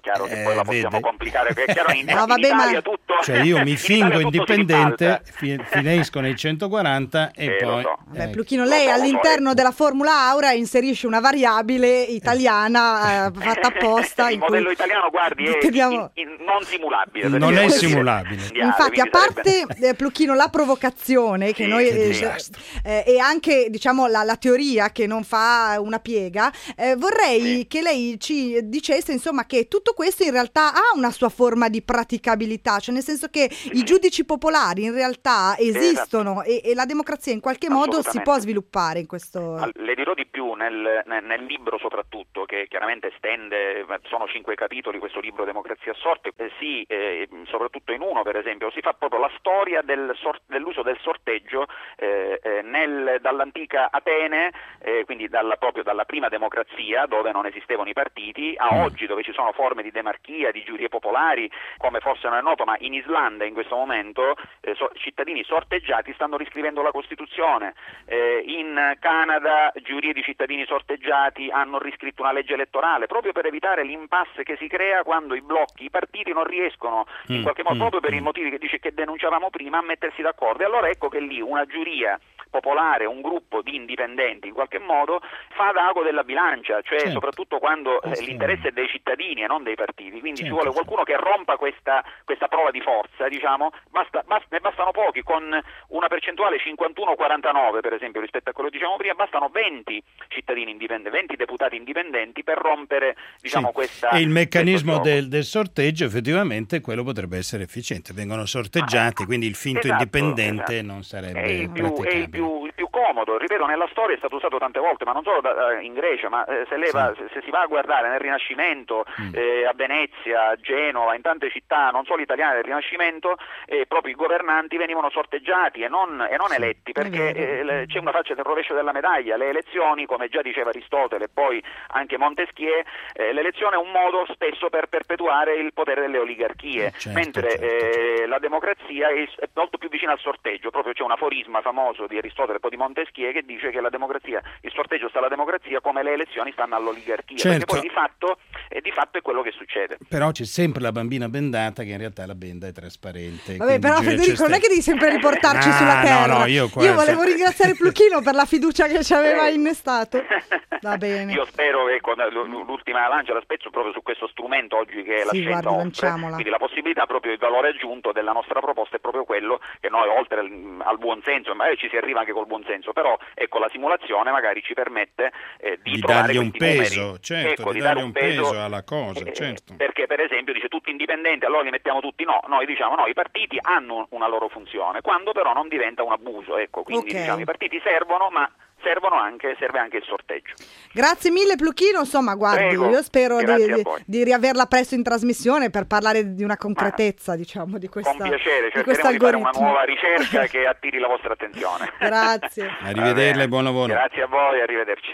chiaro che Eh, poi la possiamo vede. complicare, è chiaro, in, No, in vabbè, ma- Italia tutto Cioè io mi in fingo Italia tutto si indipendente, ribalta. fi- finisco nei centoquaranta e Eh, lo poi... so. Beh, ecco. Pluchino, Lo lei so, lo so, all'interno ecco. della Formula Aura inserisce una variabile italiana eh, fatta apposta. Il in cui modello italiano, guardi, è teniamo- in- in- non simulabile. Non perché è voglio dire, simulabile. mondiale, Infatti, a quindi sarebbe- parte eh, Pluchino la provocazione che Sì, noi che eh, disastro. eh, e anche diciamo la, la teoria che non fa una piega, eh, vorrei Sì. che lei ci dicesse insomma che tutto questo in realtà ha una sua forma di praticabilità, cioè nel senso che i giudici popolari in realtà esistono e, e la democrazia in qualche modo si Assolutamente. può sviluppare in questo. Al- Le dirò di più, nel, nel- nel libro soprattutto, che chiaramente stende, sono cinque capitoli questo libro Democrazia a sorte, eh, sì, eh, soprattutto in uno per esempio, si fa proprio la storia del sor- dell'uso del sorteggio eh, eh, nel, dall'antica Atene, eh, quindi dalla, proprio dalla prima democrazia dove non esistevano i partiti, a Mm. oggi dove ci sono forme di demarchia, di giurie popolari, come forse non è noto, ma in Islanda in questo momento eh, so- cittadini sorteggiati stanno riscrivendo la Costituzione. Eh, in Canada giurie di cittadini sorteggiati hanno riscritto una legge elettorale proprio per evitare l'impasse che si crea quando i blocchi, i partiti non riescono in Mm, qualche modo, mm, proprio per i mm. motivi che dice che denunciavamo prima, a mettersi d'accordo. E allora ecco che lì una giuria popolare, un gruppo di indipendenti in qualche modo fa da ago della bilancia, cioè Certo. soprattutto quando eh, Questo- l'interesse è dei cittadini e non dei partiti, quindi ci Certo, vuole certo. qualcuno che rompa questa, questa prova di forza, diciamo, basta, basta- ne bastano pochi, con una percentuale cinquantuno quarantanove per esempio rispetto a quello che dicevamo prima, bastano venti cittadini indipendenti, venti deputati indipendenti per rompere, diciamo, Sì. questa... E il meccanismo questo gioco. del, del sorteggio effettivamente quello potrebbe essere efficiente, vengono sorteggiati, quindi il finto Esatto, indipendente esatto. non È sarebbe il, più, è il, praticabile. più, il più comodo, ripeto, nella storia è stato usato tante volte, ma non solo da- in Grecia, ma eh, se, leva, Sì. se, se si va a guardare nel Rinascimento, Mm. eh, a Venezia, a Genova, in tante città, non solo italiane del Rinascimento, eh, proprio i governanti venivano sorteggiati e non, e non Sì. eletti, perché vero. eh, le- c'è una faccia del rovescio della medaglia. Le elezioni, come già diceva Aristotele e poi anche Montesquieu, eh, l'elezione è un modo spesso per perpetuare il potere delle oligarchie, Eh, certo, mentre certo, eh, certo. la democrazia è, è molto più vicina al sorteggio. Proprio c'è un aforisma famoso di Aristotele e poi di Montesquieu che dice che la democrazia, il sorteggio sta alla democrazia come le elezioni stanno all'oligarchia, Certo. perché poi di fatto, eh, di fatto è quello che succede. Però c'è sempre la bambina bendata che in realtà la benda è trasparente. Vabbè, quindi però Giulia Federico non è che devi sempre riportarci Ah, sulla no, terra. no, io qua- volevo ringraziare Pluchino per la fiducia che ci aveva Eh. innestato. Va bene. Io spero che con l- l'ultima lancia la spezzo proprio su questo strumento oggi che la Sì, scienza guardi, offre, lanciamola. quindi la possibilità, proprio il valore aggiunto della nostra proposta è proprio quello che noi, oltre al, al buon senso, magari ci si arriva anche col buon senso, però ecco, la simulazione magari ci permette eh, di, Di trovare dargli un questi peso, numeri. certo, Ecco, di dare dargli un peso alla cosa, eh, certo. perché per esempio dice tutti indipendenti, allora li mettiamo tutti, no, noi diciamo no, i partiti hanno una loro funzione, quando però non diventa un abuso, ecco, quindi Ok. diciamo i partiti servono, ma servono anche, serve anche il sorteggio. Grazie mille Pluchino, insomma guardi, Prego, io spero di, grazie a di- voi. di riaverla presto in trasmissione per parlare di una concretezza, diciamo, di questa Con piacere, di questo cercheremo di fare una algoritmo. nuova ricerca che attiri la vostra attenzione. Grazie. Arrivederla e buon lavoro. Grazie a voi, arrivederci.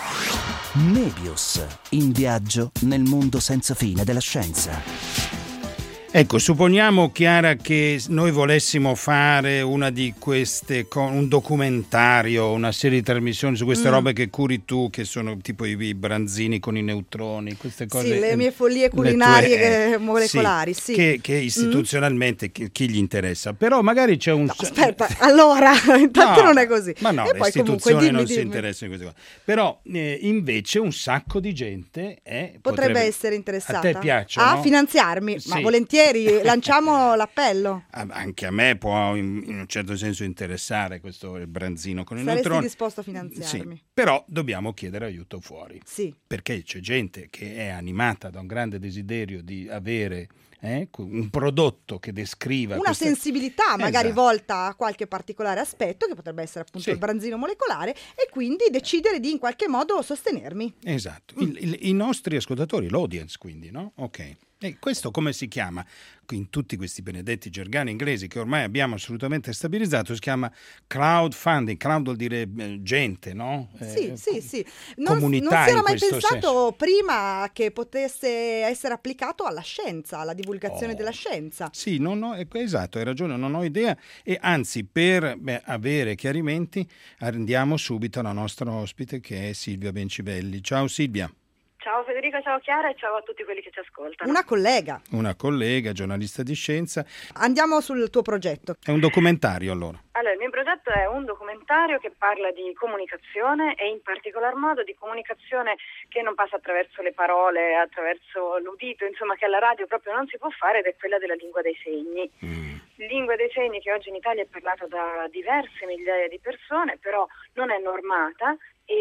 Nebius, in viaggio nel mondo senza fine della scienza. Ecco, supponiamo, Chiara, che noi volessimo fare una di queste, co- un documentario, una serie di trasmissioni su queste Mm. robe che curi tu, che sono tipo i, i branzini con i neutroni, queste cose. Sì, le eh, mie follie le culinarie tue- che- molecolari, sì. Che, che istituzionalmente chi, chi gli interessa. Però magari c'è un... No, aspetta, allora, intanto No, non è così. Ma no, e le poi comunque istituzioni dimmi, non si dimmi. interessano in queste cose. Però eh, invece un sacco di gente eh, Potrebbe essere interessata. A te piacciono? A finanziarmi, ma Sì. volentieri, lanciamo l'appello. Ah, anche a me può in, in un certo senso interessare questo branzino con i Saresti neutroni. disposto a finanziarmi? Sì, però dobbiamo chiedere aiuto fuori. Sì. Perché c'è gente che è animata da un grande desiderio di avere eh, un prodotto che descriva Una queste- sensibilità magari Esatto. volta a qualche particolare aspetto, che potrebbe essere appunto Sì. il branzino molecolare, e quindi decidere di in qualche modo sostenermi. Esatto, Il- il- i nostri ascoltatori, l'audience quindi, no? Ok. E questo come si chiama? In tutti questi benedetti gergani inglesi che ormai abbiamo assolutamente stabilizzato, si chiama crowdfunding. Crowd vuol dire eh, gente, no? Sì, Eh, sì, sì. Non, comunità non si era in mai questo pensato senso. prima che potesse essere applicato alla scienza, alla divulgazione Oh. della scienza. Sì, non ho, ecco, esatto, hai ragione, non ho idea e anzi per beh, avere chiarimenti andiamo subito alla nostra ospite che è Silvia Bencivelli. Ciao Silvia. Ciao Federica, ciao Chiara e ciao a tutti quelli che ci ascoltano. Una collega. Una collega, giornalista di scienza. Andiamo sul tuo progetto. È un documentario allora. Allora, il mio progetto è un documentario che parla di comunicazione e in particolar modo di comunicazione che non passa attraverso le parole, attraverso l'udito, insomma che alla radio proprio non si può fare, ed è quella della lingua dei segni. Mm. Lingua dei segni che oggi in Italia è parlata da diverse migliaia di persone, però non è normata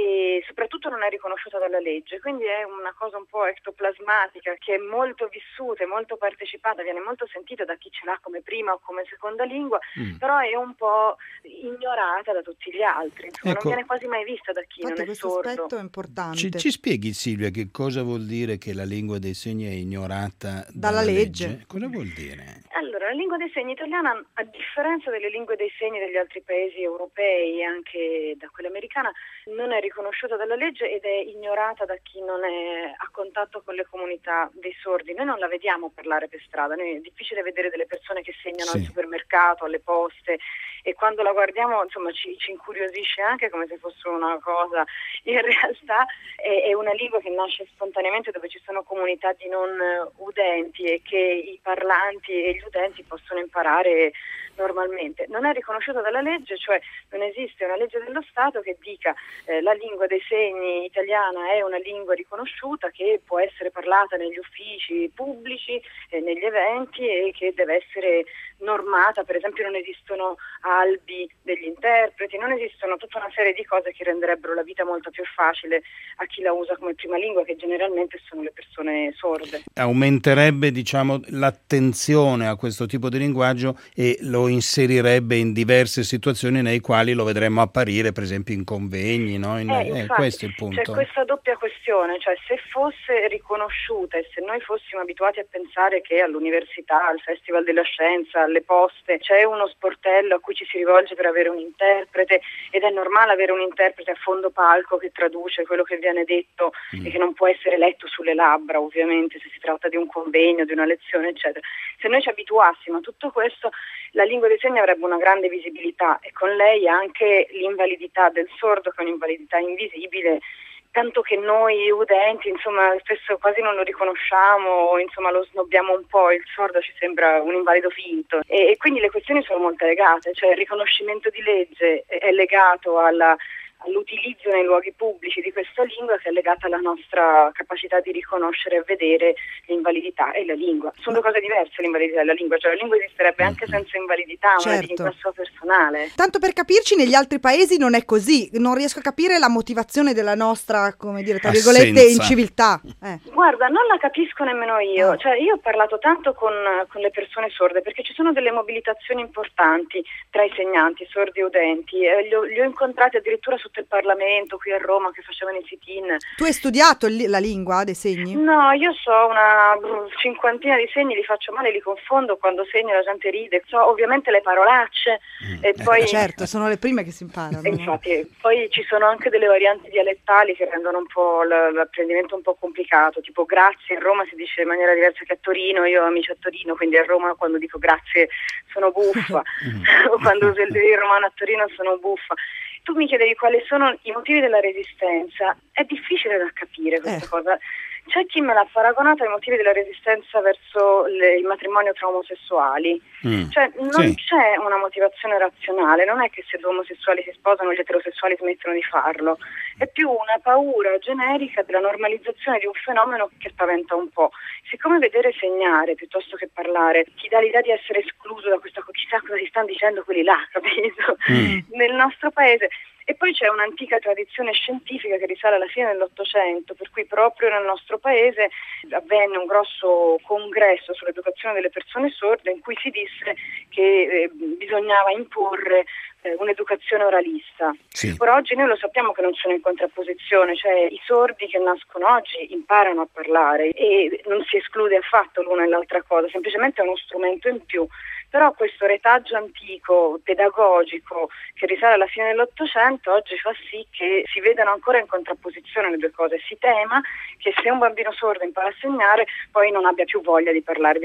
e soprattutto non è riconosciuta dalla legge, quindi è una cosa un po' ectoplasmatica che è molto vissuta, molto partecipata, viene molto sentita da chi ce l'ha come prima o come seconda lingua, mm. però è un po' ignorata da tutti gli altri, insomma, ecco, non viene quasi mai vista da chi non è questo sordo. aspetto è importante. Ci, ci spieghi, Silvia, che cosa vuol dire che la lingua dei segni è ignorata dalla, dalla legge? legge? Cosa vuol dire? Allora, la lingua dei segni italiana, a differenza delle lingue dei segni degli altri paesi europei, anche da quella americana, non è riconosciuta dalla legge ed è ignorata da chi non è a contatto con le comunità dei sordi. Noi non la vediamo parlare per strada, noi è difficile vedere delle persone che segnano sì. al supermercato, alle poste, e quando la guardiamo insomma ci, ci incuriosisce anche come se fosse una cosa. In realtà è, è una lingua che nasce spontaneamente dove ci sono comunità di non udenti e che i parlanti e gli udenti possono imparare normalmente. Non è riconosciuta dalla legge, cioè non esiste una legge dello Stato che dica eh, la lingua dei segni italiana è una lingua riconosciuta che può essere parlata negli uffici pubblici, eh, negli eventi, e che deve essere normata. Per esempio non esistono albi degli interpreti, non esistono tutta una serie di cose che renderebbero la vita molto più facile a chi la usa come prima lingua, che generalmente sono le persone sorde. Aumenterebbe, diciamo, l'attenzione a questo tipo di linguaggio e lo inserirebbe in diverse situazioni nei quali lo vedremmo apparire, per esempio in convegni, no? In, eh, eh, infatti, questo è il punto. C'è questa doppia questione, cioè se fosse riconosciuta e se noi fossimo abituati a pensare che all'università, al Festival della Scienza, alle poste c'è uno sportello a cui ci si rivolge per avere un interprete, ed è normale avere un interprete a fondo palco che traduce quello che viene detto mm. e che non può essere letto sulle labbra, ovviamente, se si tratta di un convegno, di una lezione, eccetera. Se noi ci abituassimo a tutto questo, la lingua dei segni avrebbe una grande visibilità e con lei anche l'invalidità del sordo, che è un'invalidità invisibile, tanto che noi udenti insomma spesso quasi non lo riconosciamo, o insomma lo snobbiamo un po', il sordo ci sembra un invalido finto, e, e quindi le questioni sono molto legate, cioè il riconoscimento di legge è, è legato alla all'utilizzo nei luoghi pubblici di questa lingua, che è legata alla nostra capacità di riconoscere e vedere l'invalidità e la lingua. Sono due cose diverse, l'invalidità e la lingua, cioè la lingua esisterebbe anche senza invalidità, certo. una dignità sua personale. Tanto per capirci, negli altri paesi non è così, non riesco a capire la motivazione della nostra, come dire, tra virgolette, Assenza. inciviltà. Eh. Guarda, non la capisco nemmeno io, ah. cioè io ho parlato tanto con, con le persone sorde, perché ci sono delle mobilitazioni importanti tra i segnanti, sordi e udenti, eh, li, ho, li ho incontrati addirittura su il Parlamento qui a Roma, che facevano i sit-in. Tu hai studiato li- la lingua dei segni? No, io so una cinquantina di segni, li faccio male, li confondo, quando segno la gente ride, so ovviamente le parolacce mm. e poi... Eh, certo, sono le prime che si imparano. Infatti, poi ci sono anche delle varianti dialettali che rendono un po' l- l'apprendimento un po' complicato, tipo grazie a Roma si dice in maniera diversa che a Torino, io ho amici a Torino, quindi a Roma quando dico grazie sono buffa, o quando uso il romano a Torino sono buffa. Tu mi chiedevi quali sono i motivi della resistenza, è difficile da capire questa eh. cosa. C'è chi me l'ha paragonato ai motivi della resistenza verso le, il matrimonio tra omosessuali. Mm. Cioè non sì. c'è una motivazione razionale, non è che se due omosessuali si sposano gli eterosessuali smettono di farlo, è più una paura generica della normalizzazione di un fenomeno che spaventa un po'. Siccome vedere segnare piuttosto che parlare ti dà l'idea di essere escluso da questa, chissà cosa si stanno dicendo quelli là, capito? Mm. Nel nostro paese. E poi c'è un'antica tradizione scientifica che risale alla fine dell'Ottocento, per cui proprio nel nostro paese avvenne un grosso congresso sull'educazione delle persone sorde in cui si disse che eh, bisognava imporre eh, un'educazione oralista. Sì. Ora oggi noi lo sappiamo che non sono in contrapposizione, cioè i sordi che nascono oggi imparano a parlare e non si esclude affatto l'una e l'altra cosa, semplicemente è uno strumento in più. Però questo retaggio antico, pedagogico, che risale alla fine dell'Ottocento, oggi fa sì che si vedano ancora in contrapposizione le due cose. Si tema che se un bambino sordo impara a segnare, poi non abbia più voglia di parlare, diventi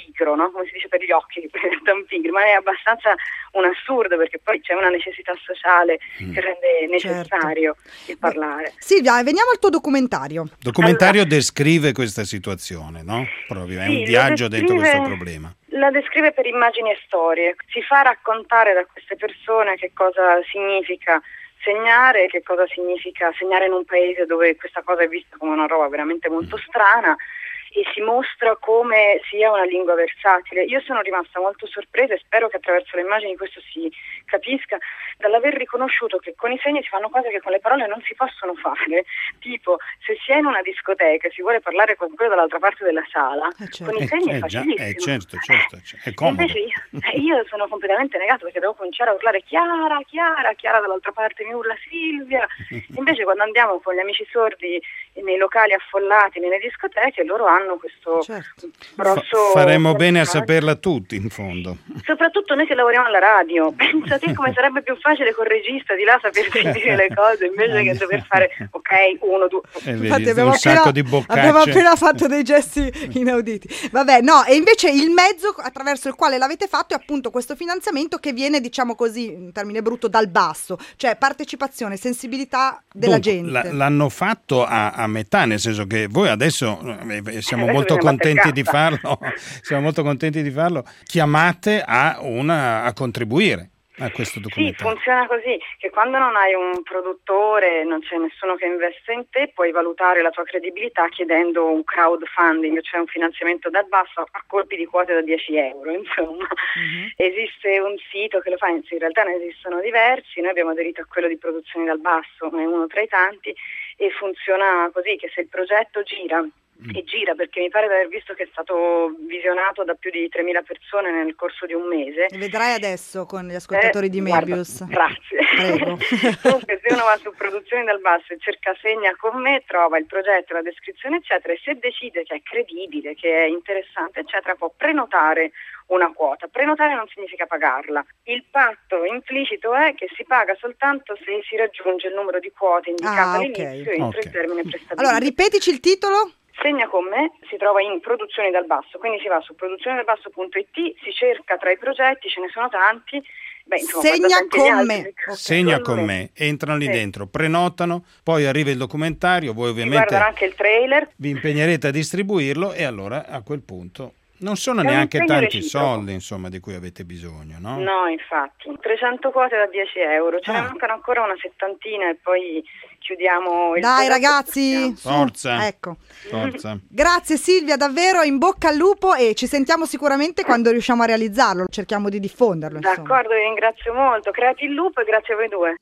pigro, no? Come si dice per gli occhi, tan pigri, ma è abbastanza un assurdo, perché poi c'è una necessità sociale mm. che rende necessario certo. il parlare. Beh, Silvia, veniamo al tuo documentario. Il documentario allora, descrive questa situazione, no? Proprio, è sì, un viaggio descrive, dentro questo problema. La descrive per immagini e storie, si fa raccontare da queste persone che cosa significa segnare, che cosa significa segnare in un paese dove questa cosa è vista come una roba veramente molto strana, e si mostra come sia una lingua versatile. Io sono rimasta molto sorpresa, e spero che attraverso le immagini questo si capisca, dall'aver riconosciuto che con i segni si fanno cose che con le parole non si possono fare, tipo se si è in una discoteca e si vuole parlare con quello dall'altra parte della sala, eh certo. con i segni eh, è facilissimo. Eh, certo, certo, è comodo. Invece io, io sono completamente negato, perché devo cominciare a urlare Chiara, Chiara, Chiara dall'altra parte mi urla Silvia. Invece quando andiamo con gli amici sordi nei locali affollati, nelle discoteche, loro hanno questo certo. grosso... Fa- faremo bene a saperla tutti, in fondo. Soprattutto noi che lavoriamo alla radio. Pensate come sarebbe più facile col regista di là sapersi dire le cose, invece che dover fare ok, uno, due... Vedi, infatti abbiamo, appena, di abbiamo appena fatto dei gesti inauditi. Vabbè, no, e invece il mezzo attraverso il quale l'avete fatto è appunto questo finanziamento che viene, diciamo così, in termine brutto, dal basso, cioè partecipazione, sensibilità della Dunque, gente. L- l'hanno fatto a, a metà, nel senso che voi adesso eh, siamo adesso molto contenti di farlo, siamo molto contenti di farlo, chiamate a una a contribuire a questo documentario. Sì, funziona così, che quando non hai un produttore, non c'è nessuno che investe in te, puoi valutare la tua credibilità chiedendo un crowdfunding, cioè un finanziamento dal basso a colpi di quote da dieci euro, insomma. Mm-hmm. Esiste un sito che lo fa, in realtà ne esistono diversi, noi abbiamo aderito a quello di Produzioni dal Basso, ma è uno tra i tanti, e funziona così, che se il progetto gira e gira, perché mi pare di aver visto che è stato visionato da più di tremila persone nel corso di un mese. E vedrai adesso con gli ascoltatori eh, di Mebius. Guarda, grazie. Comunque, se uno va su Produzioni dal Basso e cerca segna con me, trova il progetto, la descrizione eccetera, e se decide che è credibile, che è interessante eccetera, può prenotare una quota. Prenotare non significa pagarla. Il patto implicito è che si paga soltanto se si raggiunge il numero di quote indicato ah, all'inizio okay. entro okay. il termine prestabilito. Allora, ripetici il titolo? Segna con me si trova in Produzioni dal Basso, quindi si va su produzioni dal basso punto it, si cerca tra i progetti, ce ne sono tanti. Beh, insomma, segna con me. Okay. Segna con me, entrano lì sì. dentro, prenotano, poi arriva il documentario, voi ovviamente guardano anche il trailer. Vi impegnerete a distribuirlo e allora a quel punto non sono neanche tanti reciproco. soldi, insomma, di cui avete bisogno, no? No, infatti. trecento quote da dieci euro, ce ah. ne mancano ancora una settantina e poi chiudiamo il Dai ragazzi, forza. Ecco. Forza. Grazie Silvia, davvero in bocca al lupo, e ci sentiamo sicuramente quando riusciamo a realizzarlo, cerchiamo di diffonderlo. D'accordo, insomma. Vi ringrazio molto, creati il lupo e grazie a voi due.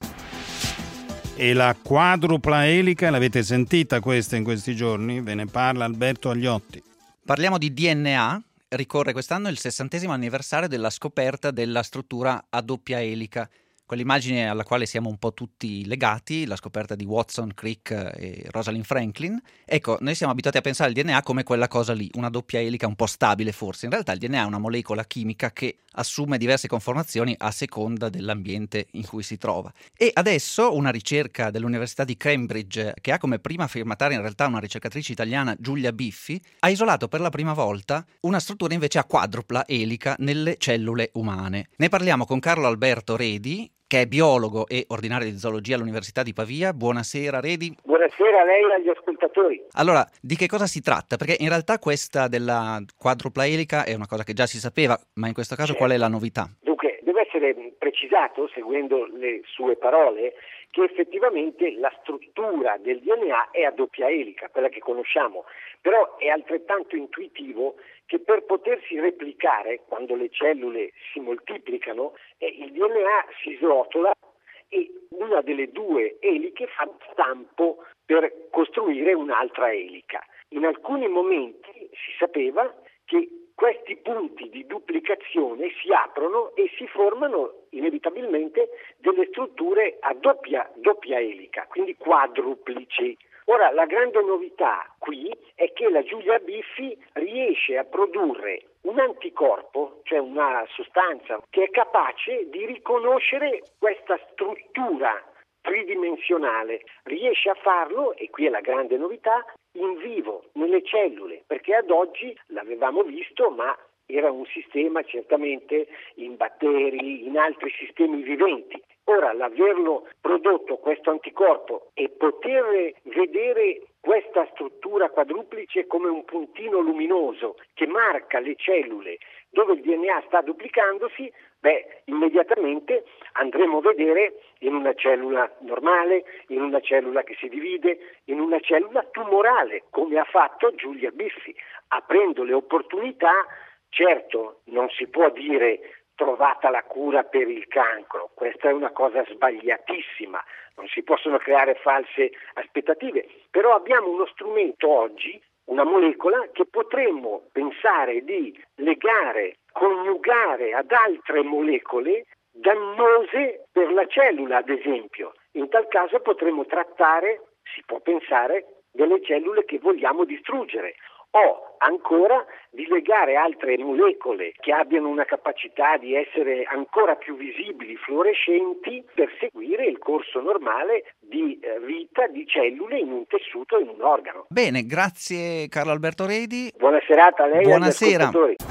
E la quadrupla elica, l'avete sentita questa in questi giorni? Ve ne parla Alberto Agliotti. Parliamo di D N A. Ricorre quest'anno il sessantesimo anniversario della scoperta della struttura a doppia elica, quell'immagine alla quale siamo un po' tutti legati, la scoperta di Watson, Crick e Rosalind Franklin. Ecco, noi siamo abituati a pensare al D N A come quella cosa lì, una doppia elica un po' stabile forse. In realtà il D N A è una molecola chimica che assume diverse conformazioni a seconda dell'ambiente in cui si trova. E adesso una ricerca dell'Università di Cambridge, che ha come prima firmataria in realtà una ricercatrice italiana, Giulia Biffi, ha isolato per la prima volta una struttura invece a quadrupla elica nelle cellule umane. Ne parliamo con Carlo Alberto Redi, che è biologo e ordinario di zoologia all'Università di Pavia. Buonasera Redi. Buonasera a lei e agli ascoltatori. Allora, di che cosa si tratta? Perché in realtà questa della quadrupla elica è una cosa che già si sapeva, ma in questo caso certo. Qual è la novità? Dunque, deve essere precisato, seguendo le sue parole, che effettivamente la struttura del D N A è a doppia elica, quella che conosciamo, però è altrettanto intuitivo che per potersi replicare, quando le cellule si moltiplicano, eh, il D N A si srotola e una delle due eliche fa stampo per costruire un'altra elica. In alcuni momenti si sapeva che questi punti di duplicazione si aprono e si formano inevitabilmente delle strutture a doppia, doppia elica, quindi quadruplici. Ora, la grande novità qui è che la Giulia Biffi riesce a produrre un anticorpo, cioè una sostanza che è capace di riconoscere questa struttura tridimensionale. Riesce a farlo, e qui è la grande novità, in vivo, nelle cellule, perché ad oggi l'avevamo visto, ma era un sistema certamente in batteri, in altri sistemi viventi. Ora, l'averlo prodotto questo anticorpo e poter vedere questa struttura quadruplice come un puntino luminoso che marca le cellule dove il D N A sta duplicandosi, beh, immediatamente andremo a vedere in una cellula normale, in una cellula che si divide, in una cellula tumorale, come ha fatto Giulia Biffi, aprendo le opportunità. Certo, non si può dire trovata la cura per il cancro, questa è una cosa sbagliatissima, non si possono creare false aspettative, però abbiamo uno strumento oggi, una molecola che potremmo pensare di legare, coniugare ad altre molecole dannose per la cellula, ad esempio. In tal caso potremmo trattare, si può pensare, delle cellule che vogliamo distruggere. O ancora di legare altre molecole che abbiano una capacità di essere ancora più visibili, fluorescenti, per seguire il corso normale di vita di cellule in un tessuto, in un organo. Bene, grazie Carlo Alberto Redi. Buona serata a lei. Buonasera. E agli ascoltatori.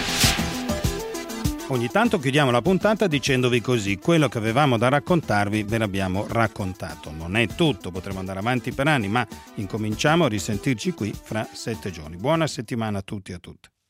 Ogni tanto chiudiamo la puntata dicendovi così: quello che avevamo da raccontarvi ve l'abbiamo raccontato. Non è tutto, potremo andare avanti per anni, ma incominciamo a risentirci qui fra sette giorni. Buona settimana a tutti e a tutte.